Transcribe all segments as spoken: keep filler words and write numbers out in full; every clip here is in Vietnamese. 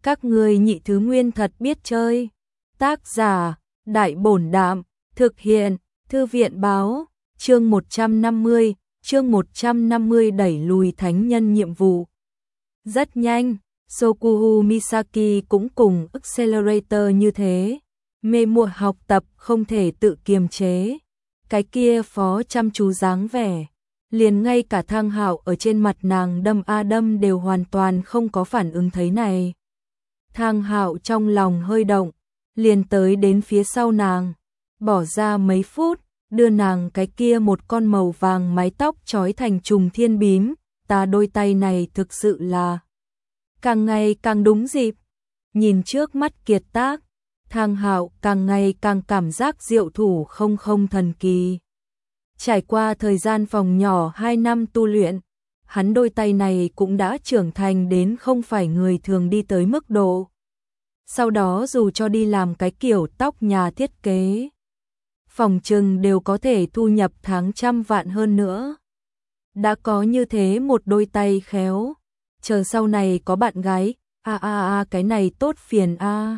Các ngươi nhị thứ nguyên thật biết chơi. Tác giả, Đại Bổn Đạm, thực hiện, Thư viện Báo, chương một trăm năm mươi, chương một trăm năm mươi đẩy lùi thánh nhân nhiệm vụ. Rất nhanh, Sokuhu Misaki cũng cùng Accelerator như thế, mê muội học tập không thể tự kiềm chế. Cái kia phó chăm chú dáng vẻ, liền ngay cả Thang Hạo ở trên mặt nàng đâm a đâm đều hoàn toàn không có phản ứng thấy này. Thang Hạo trong lòng hơi động, liền tới đến phía sau nàng, bỏ ra mấy phút, đưa nàng cái kia một con màu vàng mái tóc trói thành trùng thiên bím, ta đôi tay này thực sự là càng ngày càng đúng dịp. Nhìn trước mắt kiệt tác, Thang Hạo càng ngày càng cảm giác diệu thủ không không thần kỳ. Trải qua thời gian phòng nhỏ hai năm tu luyện, hắn đôi tay này cũng đã trưởng thành đến không phải người thường đi tới mức độ. Sau đó dù cho đi làm cái kiểu tóc nhà thiết kế, phòng trừng đều có thể thu nhập tháng trăm vạn hơn nữa. Đã có như thế một đôi tay khéo, chờ sau này có bạn gái, a a a cái này tốt phiền a.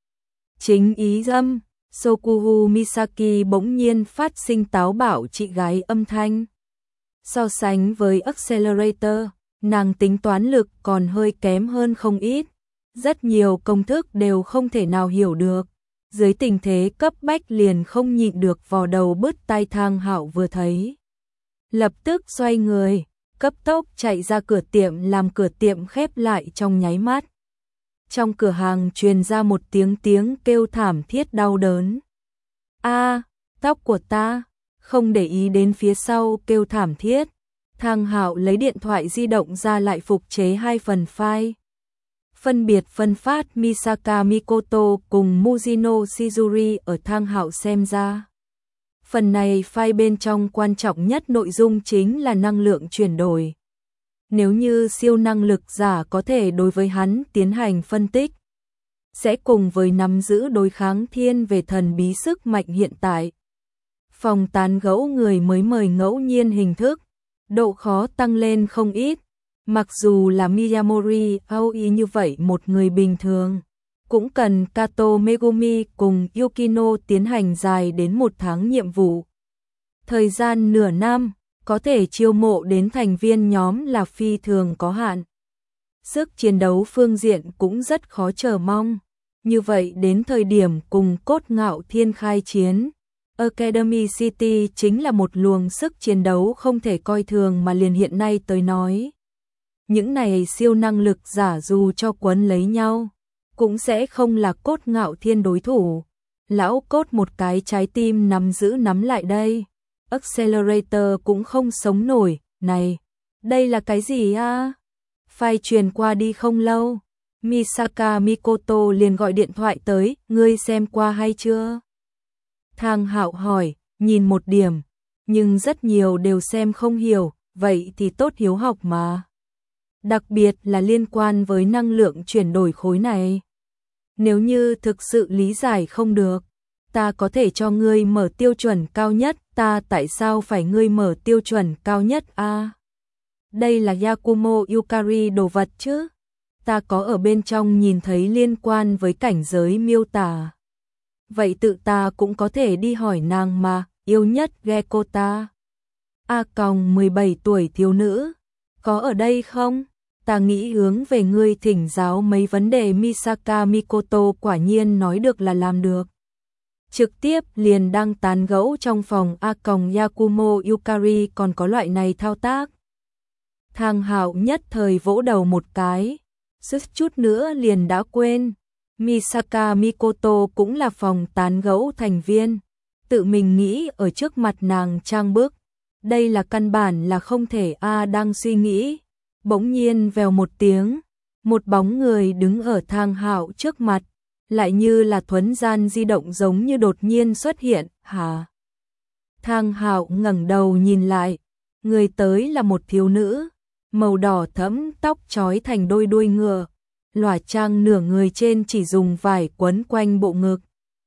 Chính ý dâm, Sokuhu Misaki bỗng nhiên phát sinh táo bạo chị gái âm thanh. So sánh với Accelerator, nàng tính toán lực còn hơi kém hơn không ít. Rất nhiều công thức đều không thể nào hiểu được. Dưới tình thế cấp bách liền không nhịn được vò đầu bứt tai. Thang Hạo vừa thấy, lập tức xoay người, cấp tốc chạy ra cửa tiệm, làm cửa tiệm khép lại trong nháy mắt. Trong cửa hàng truyền ra một tiếng tiếng kêu thảm thiết đau đớn. A, tóc của ta, không để ý đến phía sau kêu thảm thiết. Thang Hạo lấy điện thoại di động ra lại phục chế hai phần file. Phân biệt phân phát Misaka Mikoto cùng Mujino Shizuri ở Thang Hạo xem ra. Phần này file bên trong quan trọng nhất nội dung chính là năng lượng chuyển đổi. Nếu như siêu năng lực giả có thể đối với hắn tiến hành phân tích, sẽ cùng với nắm giữ đối kháng thiên về thần bí sức mạnh hiện tại. Phòng tán gẫu người mới mời ngẫu nhiên hình thức, độ khó tăng lên không ít. Mặc dù là Miyamori Aoi như vậy một người bình thường, cũng cần Kato Megumi cùng Yukino tiến hành dài đến một tháng nhiệm vụ. Thời gian nửa năm, có thể chiêu mộ đến thành viên nhóm là phi thường có hạn. Sức chiến đấu phương diện cũng rất khó chờ mong. Như vậy đến thời điểm cùng Cốt Ngạo Thiên khai chiến, Academy City chính là một luồng sức chiến đấu không thể coi thường mà liền hiện nay tới nói. Những này siêu năng lực giả dù cho quấn lấy nhau, cũng sẽ không là Cốt Ngạo Thiên đối thủ. Lão Cốt một cái trái tim nắm giữ nắm lại đây. Accelerator cũng không sống nổi. Này, đây là cái gì a? File truyền qua đi không lâu, Misaka Mikoto liền gọi điện thoại tới, ngươi xem qua hay chưa? Thang Hạo hỏi, nhìn một điểm, nhưng rất nhiều đều xem không hiểu, vậy thì tốt hiếu học mà. Đặc biệt là liên quan với năng lượng chuyển đổi khối này. Nếu như thực sự lý giải không được, ta có thể cho ngươi mở tiêu chuẩn cao nhất. Ta tại sao phải ngươi mở tiêu chuẩn cao nhất a? À, đây là Yakumo Yukari đồ vật chứ? Ta có ở bên trong nhìn thấy liên quan với cảnh giới miêu tả. Vậy tự ta cũng có thể đi hỏi nàng mà, yêu nhất Gekota. A còng mười bảy tuổi thiếu nữ, có ở đây không? Ta nghĩ hướng về ngươi thỉnh giáo mấy vấn đề. Misaka Mikoto quả nhiên nói được là làm được. Trực tiếp liền đang tán gẫu trong phòng. A còng Yakumo Yukari còn có loại này thao tác. Thang Hạo nhất thời vỗ đầu một cái, suýt chút nữa liền đã quên. Misaka Mikoto cũng là phòng tán gẫu thành viên, tự mình nghĩ ở trước mặt nàng trang bức, đây là căn bản là không thể. A đang suy nghĩ, bỗng nhiên vèo một tiếng, một bóng người đứng ở Thang Hạo trước mặt, lại như là thuấn gian di động giống như đột nhiên xuất hiện. Hả? Thang Hạo ngẩng đầu nhìn lại, người tới là một thiếu nữ, màu đỏ thẫm, tóc trói thành đôi đuôi ngựa, lòa trang nửa người trên chỉ dùng vải quấn quanh bộ ngực.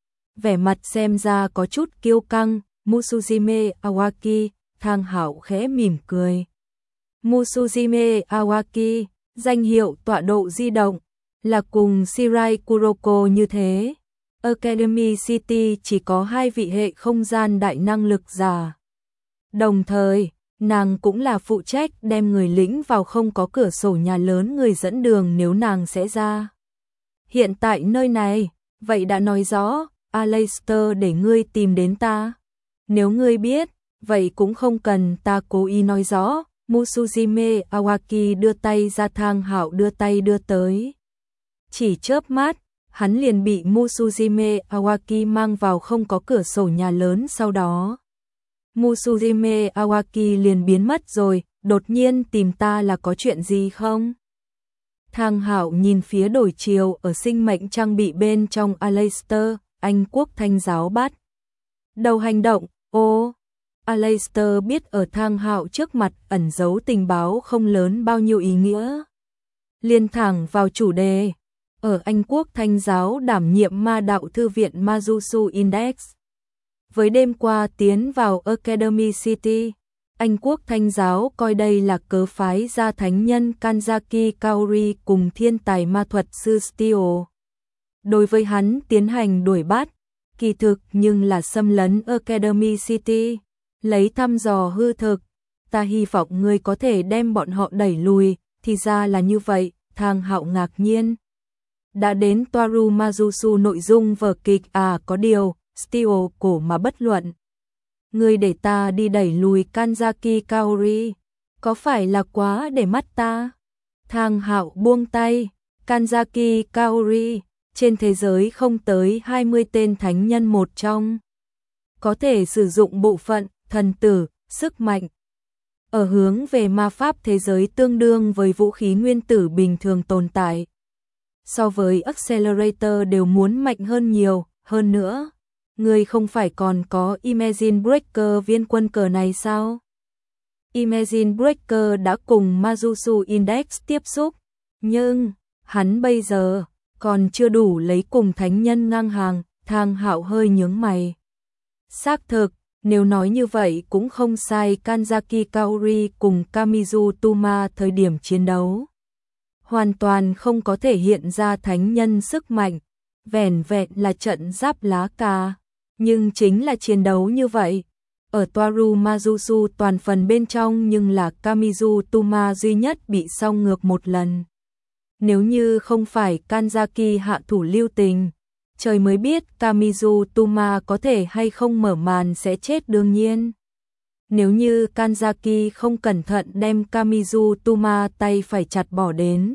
Vẻ mặt xem ra có chút kiêu căng. Musujime Awaki. Thang Hạo khẽ mỉm cười. Musujime Awaki, danh hiệu tọa độ di động, là cùng Shirai Kuroko như thế. Academy City chỉ có hai vị hệ không gian đại năng lực giả. Đồng thời, nàng cũng là phụ trách đem người lĩnh vào không có cửa sổ nhà lớn người dẫn đường nếu nàng sẽ ra. Hiện tại nơi này, vậy đã nói rõ, Aleister để ngươi tìm đến ta. Nếu ngươi biết, vậy cũng không cần ta cố ý nói rõ. Musujime Awaki đưa tay ra, Thang Hạo đưa tay đưa tới. Chỉ chớp mắt, hắn liền bị Musujime Awaki mang vào không có cửa sổ nhà lớn, sau đó Musujime Awaki liền biến mất rồi. Đột nhiên tìm ta là có chuyện gì không? Thang Hạo nhìn phía đổi chiều ở sinh mệnh trang bị bên trong Aleister, Anh quốc thanh giáo bắt đầu hành động. Ô, Aleister biết ở Thang Hạo trước mặt ẩn giấu tình báo không lớn bao nhiêu ý nghĩa. Liên thẳng vào chủ đề, ở Anh quốc thanh giáo đảm nhiệm ma đạo thư viện Majusu Index. Với đêm qua tiến vào Academy City, Anh quốc thanh giáo coi đây là cớ phái ra thánh nhân Kanzaki Kaori cùng thiên tài ma thuật sư Steel. Đối với hắn tiến hành đuổi bắt, kỳ thực nhưng là xâm lấn Academy City, lấy thăm dò hư thực. Ta hy vọng ngươi có thể đem bọn họ đẩy lùi, thì ra là như vậy. Thang Hạo ngạc nhiên. Đã đến Toaru Majusu nội dung vở kịch à, có điều, Steel cổ mà bất luận. Ngươi để ta đi đẩy lùi Kanzaki Kaori, có phải là quá để mắt ta? Thang Hạo buông tay. Kanzaki Kaori, trên thế giới không tới hai mươi tên thánh nhân một trong. Có thể sử dụng bộ phận, thần tử, sức mạnh. Ở hướng về ma pháp thế giới tương đương với vũ khí nguyên tử bình thường tồn tại. So với Accelerator đều muốn mạnh hơn nhiều, hơn nữa. Ngươi không phải còn có Imagine Breaker viên quân cờ này sao? Imagine Breaker đã cùng Majusu Index tiếp xúc, nhưng hắn bây giờ còn chưa đủ lấy cùng thánh nhân ngang hàng. Thang Hạo hơi nhướng mày. Xác thực, nếu nói như vậy cũng không sai. Kanzaki Kaori cùng Kamizu Tuma thời điểm chiến đấu hoàn toàn không có thể hiện ra thánh nhân sức mạnh, vẻn vẹn là trận giáp lá cà. Nhưng chính là chiến đấu như vậy, ở Toaru Majusu toàn phần bên trong nhưng là Kamizu Tuma duy nhất bị song ngược một lần. Nếu như không phải Kanzaki hạ thủ lưu tình, trời mới biết Kamizu Tuma có thể hay không mở màn sẽ chết đương nhiên. Nếu như Kanzaki không cẩn thận đem Kamizu Tuma tay phải chặt bỏ đến.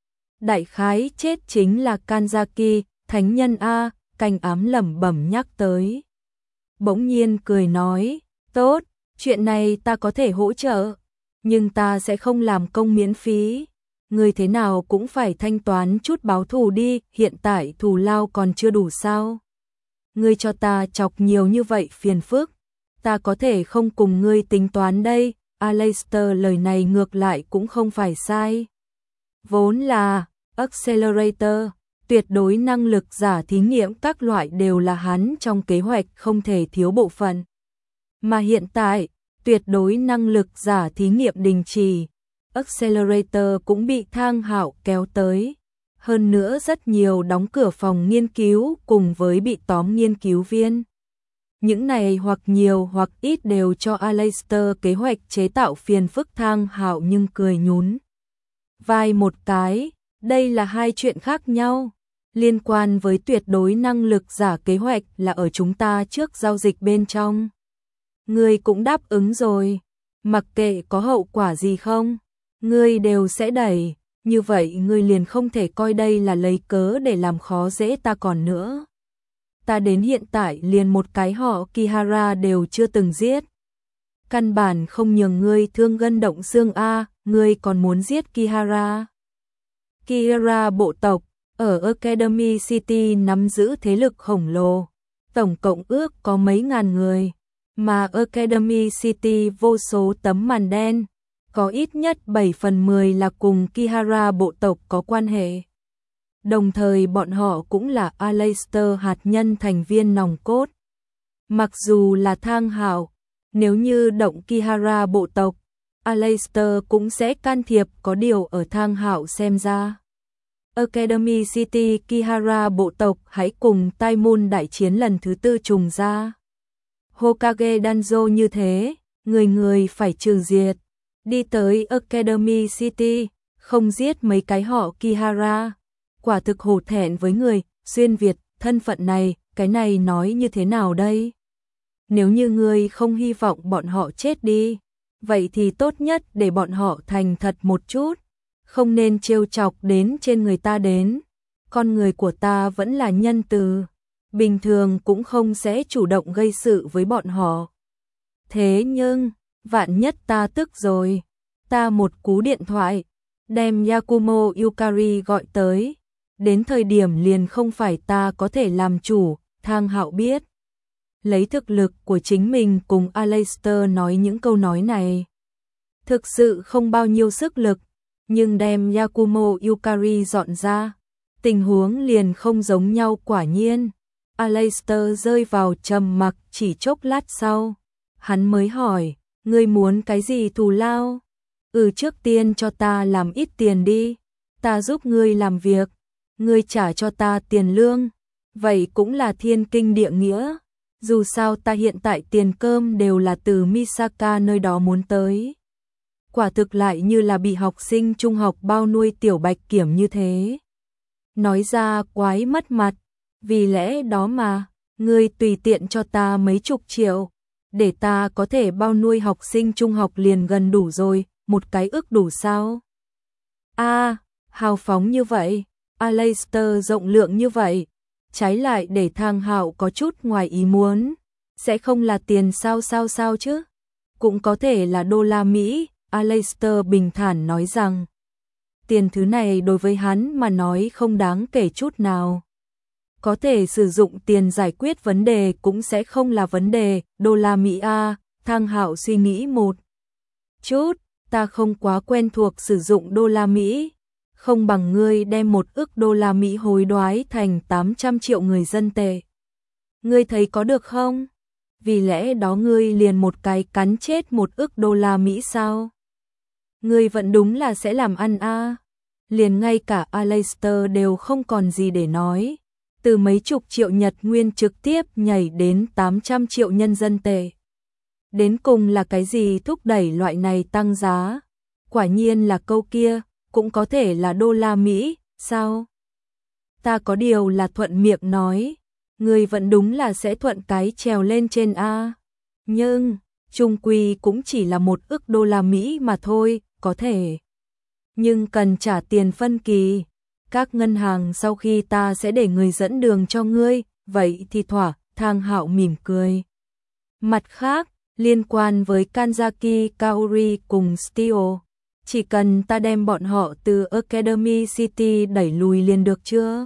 Đại khái chết chính là Kanzaki, thánh nhân A. Canh ám lẩm bẩm nhắc tới. Bỗng nhiên cười nói, tốt, chuyện này ta có thể hỗ trợ, nhưng ta sẽ không làm công miễn phí. Người thế nào cũng phải thanh toán chút báo thù đi, hiện tại thù lao còn chưa đủ sao? Ngươi cho ta chọc nhiều như vậy phiền phức, ta có thể không cùng ngươi tính toán đây. Aleister lời này ngược lại cũng không phải sai. Vốn là Accelerator, tuyệt đối năng lực giả thí nghiệm các loại đều là hắn trong kế hoạch không thể thiếu bộ phận. Mà hiện tại, tuyệt đối năng lực giả thí nghiệm đình chỉ, Accelerator cũng bị Thang Hạo kéo tới. Hơn nữa rất nhiều đóng cửa phòng nghiên cứu cùng với bị tóm nghiên cứu viên. Những này hoặc nhiều hoặc ít đều cho Aleister kế hoạch chế tạo phiền phức. Thang Hạo nhưng cười nhún vai một cái, đây là hai chuyện khác nhau. Liên quan với tuyệt đối năng lực giả kế hoạch là ở chúng ta trước giao dịch bên trong. Ngươi cũng đáp ứng rồi, mặc kệ có hậu quả gì không, ngươi đều sẽ đẩy, như vậy ngươi liền không thể coi đây là lấy cớ để làm khó dễ ta còn nữa. Ta đến hiện tại liền một cái họ Kihara đều chưa từng giết. Căn bản không nhường ngươi thương gân động xương a, ngươi còn muốn giết Kihara. Kihara bộ tộc ở Academy City nắm giữ thế lực khổng lồ, tổng cộng ước có mấy ngàn người, mà Academy City vô số tấm màn đen, có ít nhất bảy phần mười là cùng Kihara bộ tộc có quan hệ. Đồng thời bọn họ cũng là Aleister hạt nhân thành viên nòng cốt. Mặc dù là Thang Hạo, nếu như động Kihara bộ tộc, Aleister cũng sẽ can thiệp, có điều ở Thang Hạo xem ra. Academy City Kihara bộ tộc hãy cùng Tai Moon đại chiến lần thứ tư trùng ra. Hokage Danzo như thế, người người phải trừ diệt. Đi tới Academy City, không giết mấy cái họ Kihara. Quả thực hổ thẹn với người, xuyên Việt, thân phận này, cái này nói như thế nào đây? Nếu như ngươi không hy vọng bọn họ chết đi, vậy thì tốt nhất để bọn họ thành thật một chút, không nên trêu chọc đến trên người ta đến. Con người của ta vẫn là nhân từ, bình thường cũng không sẽ chủ động gây sự với bọn họ. Thế nhưng, vạn nhất ta tức rồi, ta một cú điện thoại, đem Yakumo Yukari gọi tới, đến thời điểm liền không phải ta có thể làm chủ. Thang Hạo biết, lấy thực lực của chính mình cùng Aleister nói những câu nói này, thực sự không bao nhiêu sức lực, nhưng đem Yakumo Yukari dọn ra, tình huống liền không giống nhau. Quả nhiên, Aleister rơi vào trầm mặc chỉ chốc lát sau, hắn mới hỏi, ngươi muốn cái gì thù lao? Ừ, trước tiên cho ta làm ít tiền đi, ta giúp ngươi làm việc, ngươi trả cho ta tiền lương, vậy cũng là thiên kinh địa nghĩa, dù sao ta hiện tại tiền cơm đều là từ Misaka nơi đó muốn tới. Quả thực lại như là bị học sinh trung học bao nuôi tiểu bạch kiểm như thế. Nói ra quái mất mặt, vì lẽ đó mà, ngươi tùy tiện cho ta mấy chục triệu, để ta có thể bao nuôi học sinh trung học liền gần đủ rồi, một cái ức đủ sao? A, à, hào phóng như vậy, Aleister rộng lượng như vậy, trái lại để Thang Hạo có chút ngoài ý muốn, sẽ không là tiền sao sao sao chứ? Cũng có thể là đô la Mỹ, Aleister bình thản nói rằng, tiền thứ này đối với hắn mà nói không đáng kể chút nào. Có thể sử dụng tiền giải quyết vấn đề cũng sẽ không là vấn đề, đô la Mỹ a, Thang Hạo suy nghĩ một chút, ta không quá quen thuộc sử dụng đô la Mỹ, không bằng ngươi đem một ức đô la Mỹ hối đoái thành tám trăm triệu người dân tệ. Ngươi thấy có được không? Vì lẽ đó ngươi liền một cái cắn chết một ức đô la Mỹ sao? Ngươi vẫn đúng là sẽ làm ăn a. Liền ngay cả Aleister đều không còn gì để nói, từ mấy chục triệu Nhật Nguyên trực tiếp nhảy đến tám trăm triệu nhân dân tệ. Đến cùng là cái gì thúc đẩy loại này tăng giá? Quả nhiên là câu kia, cũng có thể là đô la Mỹ, sao? Ta có điều là thuận miệng nói, người vẫn đúng là sẽ thuận cái trèo lên trên a. Nhưng, chung quy cũng chỉ là một ức đô la Mỹ mà thôi, có thể. Nhưng cần trả tiền phân kỳ. Các ngân hàng sau khi ta sẽ để người dẫn đường cho ngươi, vậy thì thỏa. Thang Hạo mỉm cười. Mặt khác, liên quan với Kanzaki Kaori cùng Steel, chỉ cần ta đem bọn họ từ Academy City đẩy lùi liền được chưa?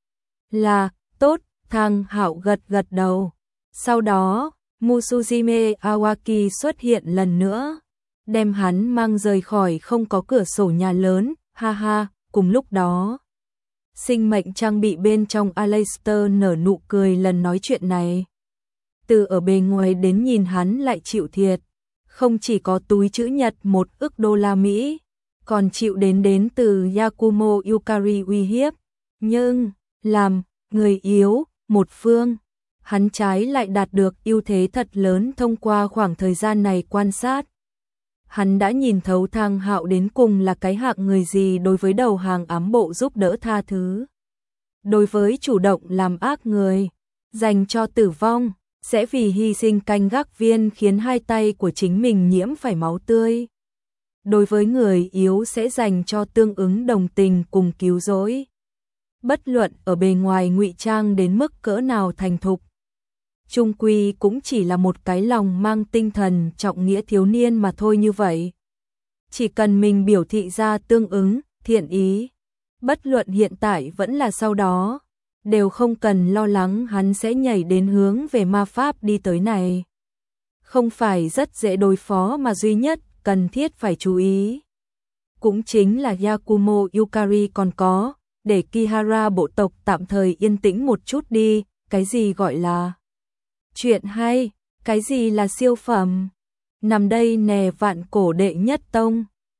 Là, tốt, Thang Hạo gật gật đầu. Sau đó, Musujime Awaki xuất hiện lần nữa, đem hắn mang rời khỏi không có cửa sổ nhà lớn, ha ha, cùng lúc đó. Sinh mệnh trang bị bên trong Aleister nở nụ cười lần nói chuyện này. Từ ở bề ngoài đến nhìn hắn lại chịu thiệt, không chỉ có túi trữ nhật một ức đô la Mỹ, còn chịu đến đến từ Yakumo Yukari uy hiếp. Nhưng, làm người yếu, một phương, hắn trái lại đạt được ưu thế thật lớn thông qua khoảng thời gian này quan sát. Hắn đã nhìn thấu Thang Hạo đến cùng là cái hạng người gì đối với đầu hàng ám bộ giúp đỡ tha thứ. Đối với chủ động làm ác người, dành cho tử vong, sẽ vì hy sinh canh gác viên khiến hai tay của chính mình nhiễm phải máu tươi. Đối với người yếu sẽ dành cho tương ứng đồng tình cùng cứu rỗi. Bất luận ở bề ngoài ngụy trang đến mức cỡ nào thành thục, chung quy cũng chỉ là một cái lòng mang tinh thần trọng nghĩa thiếu niên mà thôi. Như vậy, chỉ cần mình biểu thị ra tương ứng, thiện ý, bất luận hiện tại vẫn là sau đó, đều không cần lo lắng hắn sẽ nhảy đến hướng về ma pháp đi tới này. Không phải rất dễ đối phó mà duy nhất cần thiết phải chú ý, cũng chính là Yakumo Yukari còn có, để Kihara bộ tộc tạm thời yên tĩnh một chút đi. Cái gì gọi là chuyện hay, cái gì là siêu phẩm, nằm đây nè vạn cổ đệ nhất tông.